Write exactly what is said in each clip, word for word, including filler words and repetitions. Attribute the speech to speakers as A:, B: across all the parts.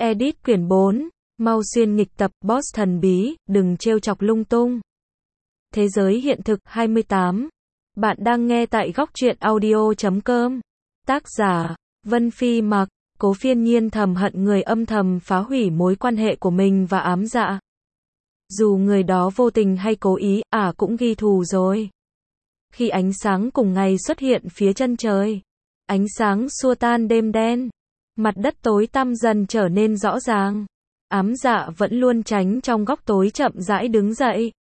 A: Edit quyển bốn, mau xuyên nghịch tập, boss thần bí, đừng trêu chọc lung tung. Thế giới hiện thực, hai mươi tám. Bạn đang nghe tại góc truyện audio chấm com. Tác giả, Vân Phi Mặc. Cố Phiên Nhiên thầm hận người âm thầm phá hủy mối quan hệ của mình và Ám Dạ. Dù người đó vô tình hay cố ý, ả à cũng ghi thù rồi. Khi ánh sáng cùng ngày xuất hiện phía chân trời, ánh sáng xua tan đêm đen, mặt đất tối tăm dần trở nên rõ ràng. Ám Dạ vẫn luôn tránh trong góc tối chậm rãi đứng dậy.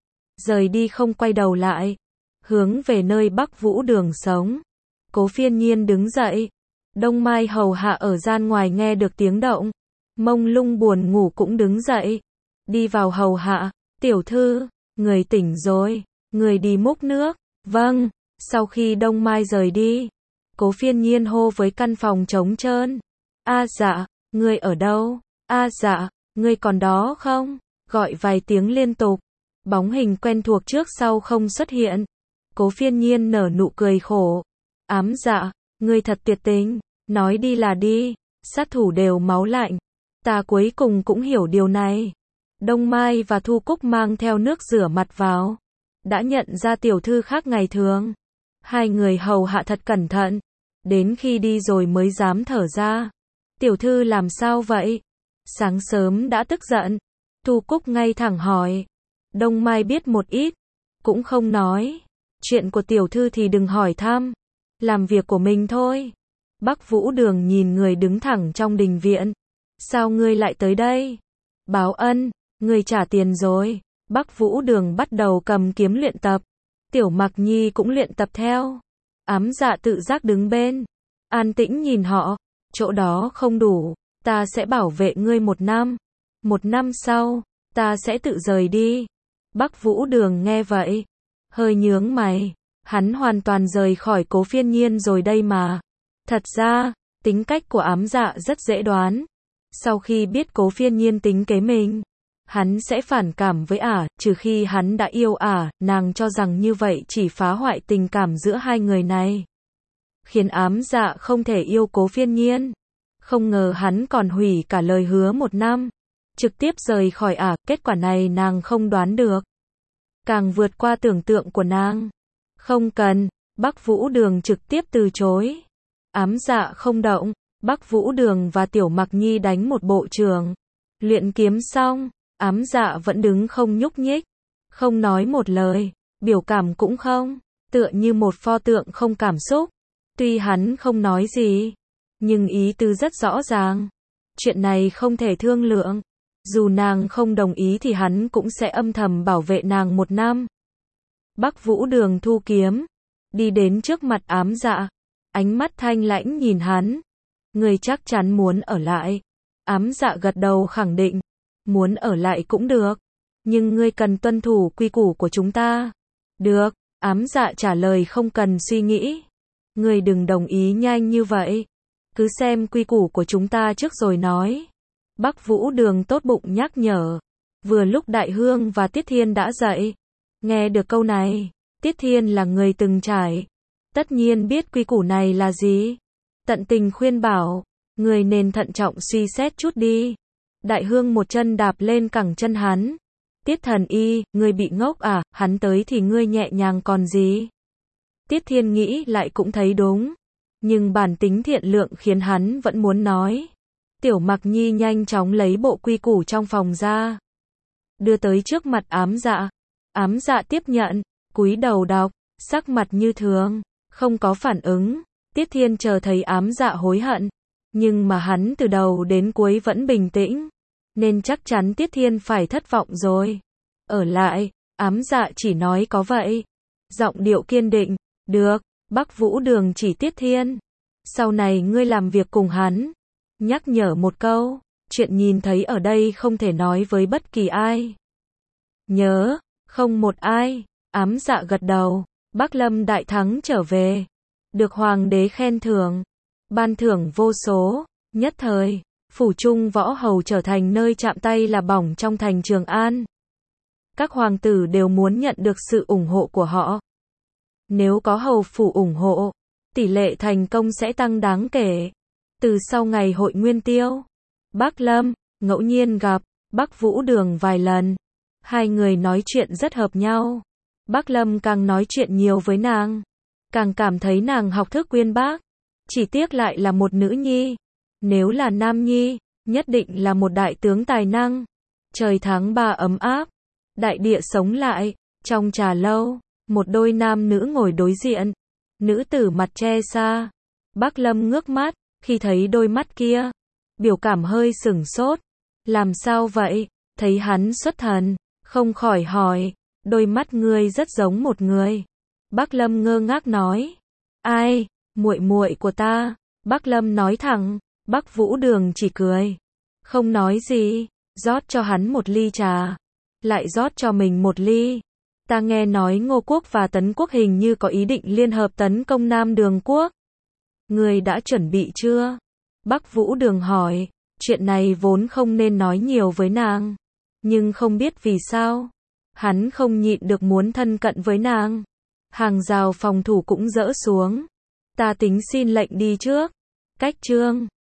A: Rời đi không quay đầu lại, hướng về nơi Bắc Vũ Đường sống. Cố Phiên Nhiên đứng dậy. Đông Mai hầu hạ ở gian ngoài nghe được tiếng động, mông lung buồn ngủ cũng đứng dậy, đi vào hầu hạ. Tiểu thư, người tỉnh rồi, người đi múc nước. Vâng. Sau khi Đông Mai rời đi, Cố Phiên Nhiên hô với căn phòng trống trơn. A Dạ, ngươi ở đâu? A Dạ, ngươi còn đó không? Gọi vài tiếng liên tục, bóng hình quen thuộc trước sau không xuất hiện. Cố Phiên Nhiên nở nụ cười khổ. Ám Dạ, ngươi thật tuyệt tình, nói đi là đi, sát thủ đều máu lạnh. Ta cuối cùng cũng hiểu điều này. Đông Mai và Thu Cúc mang theo nước rửa mặt vào, đã nhận ra tiểu thư khác ngày thường. Hai người hầu hạ thật cẩn thận, đến khi đi rồi mới dám thở ra. Tiểu thư làm sao vậy? Sáng sớm đã tức giận. Thu Cúc ngay thẳng hỏi. Đông Mai biết một ít, cũng không nói. Chuyện của tiểu thư thì đừng hỏi thăm, làm việc của mình thôi. Bắc Vũ Đường nhìn người đứng thẳng trong đình viện. Sao ngươi lại tới đây? Báo ân, ngươi trả tiền rồi. Bắc Vũ Đường bắt đầu cầm kiếm luyện tập. Tiểu Mặc Nhi cũng luyện tập theo. Ám Dạ tự giác đứng bên, an tĩnh nhìn họ. Chỗ đó không đủ, ta sẽ bảo vệ ngươi một năm. Một năm sau, ta sẽ tự rời đi. Bắc Vũ Đường nghe vậy, hơi nhướng mày. Hắn hoàn toàn rời khỏi Cố Phiên Nhiên rồi đây mà. Thật ra, tính cách của Ám Dạ rất dễ đoán. Sau khi biết Cố Phiên Nhiên tính kế mình, hắn sẽ phản cảm với ả, trừ khi hắn đã yêu ả. Nàng cho rằng như vậy chỉ phá hoại tình cảm giữa hai người này, khiến Ám Dạ không thể yêu Cố Phiên Nhiên. Không ngờ hắn còn hủy cả lời hứa một năm, trực tiếp rời khỏi ả. Kết quả này nàng không đoán được, càng vượt qua tưởng tượng của nàng. Không cần. Bắc Vũ Đường trực tiếp từ chối. Ám Dạ không động. Bắc Vũ Đường và Tiểu Mặc Nhi đánh một bộ trường, luyện kiếm xong, Ám Dạ vẫn đứng không nhúc nhích, không nói một lời, biểu cảm cũng không, tựa như một pho tượng không cảm xúc. Tuy hắn không nói gì, nhưng ý tứ rất rõ ràng. Chuyện này không thể thương lượng. Dù nàng không đồng ý thì hắn cũng sẽ âm thầm bảo vệ nàng một năm. Bắc Vũ Đường thu kiếm, đi đến trước mặt Ám Dạ, ánh mắt thanh lãnh nhìn hắn. Người chắc chắn muốn ở lại. Ám Dạ gật đầu khẳng định. Muốn ở lại cũng được, nhưng ngươi cần tuân thủ quy củ của chúng ta. Được. Ám Dạ trả lời không cần suy nghĩ. Ngươi đừng đồng ý nhanh như vậy, cứ xem quy củ của chúng ta trước rồi nói. Bắc Vũ Đường tốt bụng nhắc nhở. Vừa lúc Đại Hương và Tiết Thiên đã dậy. Nghe được câu này, Tiết Thiên là người từng trải, tất nhiên biết quy củ này là gì. Tận tình khuyên bảo, người nên thận trọng suy xét chút đi. Đại Hương một chân đạp lên cẳng chân hắn. Tiết Thần Y, ngươi bị ngốc à, hắn tới thì ngươi nhẹ nhàng còn gì. Tiết Thiên nghĩ lại cũng thấy đúng, nhưng bản tính thiện lượng khiến hắn vẫn muốn nói. Tiểu Mặc Nhi nhanh chóng lấy bộ quy củ trong phòng ra, đưa tới trước mặt Ám Dạ. Ám Dạ tiếp nhận, cúi đầu đọc, sắc mặt như thường, không có phản ứng. Tiết Thiên chờ thấy Ám Dạ hối hận, nhưng mà hắn từ đầu đến cuối vẫn bình tĩnh, nên chắc chắn Tiết Thiên phải thất vọng rồi. Ở lại. Ám Dạ chỉ nói có vậy, giọng điệu kiên định. Được. Bắc Vũ Đường chỉ Tiết Thiên, sau này ngươi làm việc cùng hắn, nhắc nhở một câu, chuyện nhìn thấy ở đây không thể nói với bất kỳ ai. Nhớ, không một ai. Ám Dạ gật đầu. Bắc Lâm đại thắng trở về, được hoàng đế khen thưởng, ban thưởng vô số. Nhất thời, phủ trung võ hầu trở thành nơi chạm tay là bỏng trong thành Trường An. Các hoàng tử đều muốn nhận được sự ủng hộ của họ. Nếu có hầu phủ ủng hộ, tỷ lệ thành công sẽ tăng đáng kể. Từ sau ngày hội Nguyên Tiêu, Bác Lâm, ngẫu nhiên gặp, Bác Vũ Đường vài lần. Hai người nói chuyện rất hợp nhau. Bác Lâm càng nói chuyện nhiều với nàng, càng cảm thấy nàng học thức uyên bác. Chỉ tiếc lại là một nữ nhi. Nếu là nam nhi, nhất định là một đại tướng tài năng. Trời tháng ba ấm áp, đại địa sống lại. Trong trà lâu, một đôi nam nữ ngồi đối diện. Nữ tử mặt che xa. Bác Lâm ngước mắt, khi thấy đôi mắt kia, biểu cảm hơi sửng sốt. Làm sao vậy? Thấy hắn xuất thần, không khỏi hỏi, đôi mắt ngươi rất giống một người. Bác Lâm ngơ ngác nói, ai? Muội muội của ta. Bác Lâm nói thẳng. Bác Vũ Đường chỉ cười, không nói gì, rót cho hắn một ly trà, lại rót cho mình một ly. Ta nghe nói Ngô Quốc và Tấn Quốc hình như có ý định liên hợp tấn công Nam Đường Quốc. Ngươi đã chuẩn bị chưa? Bác Vũ Đường hỏi. Chuyện này vốn không nên nói nhiều với nàng, nhưng không biết vì sao, hắn không nhịn được muốn thân cận với nàng. Hàng rào phòng thủ cũng dỡ xuống. Ta tính xin lệnh đi trước. Cách chương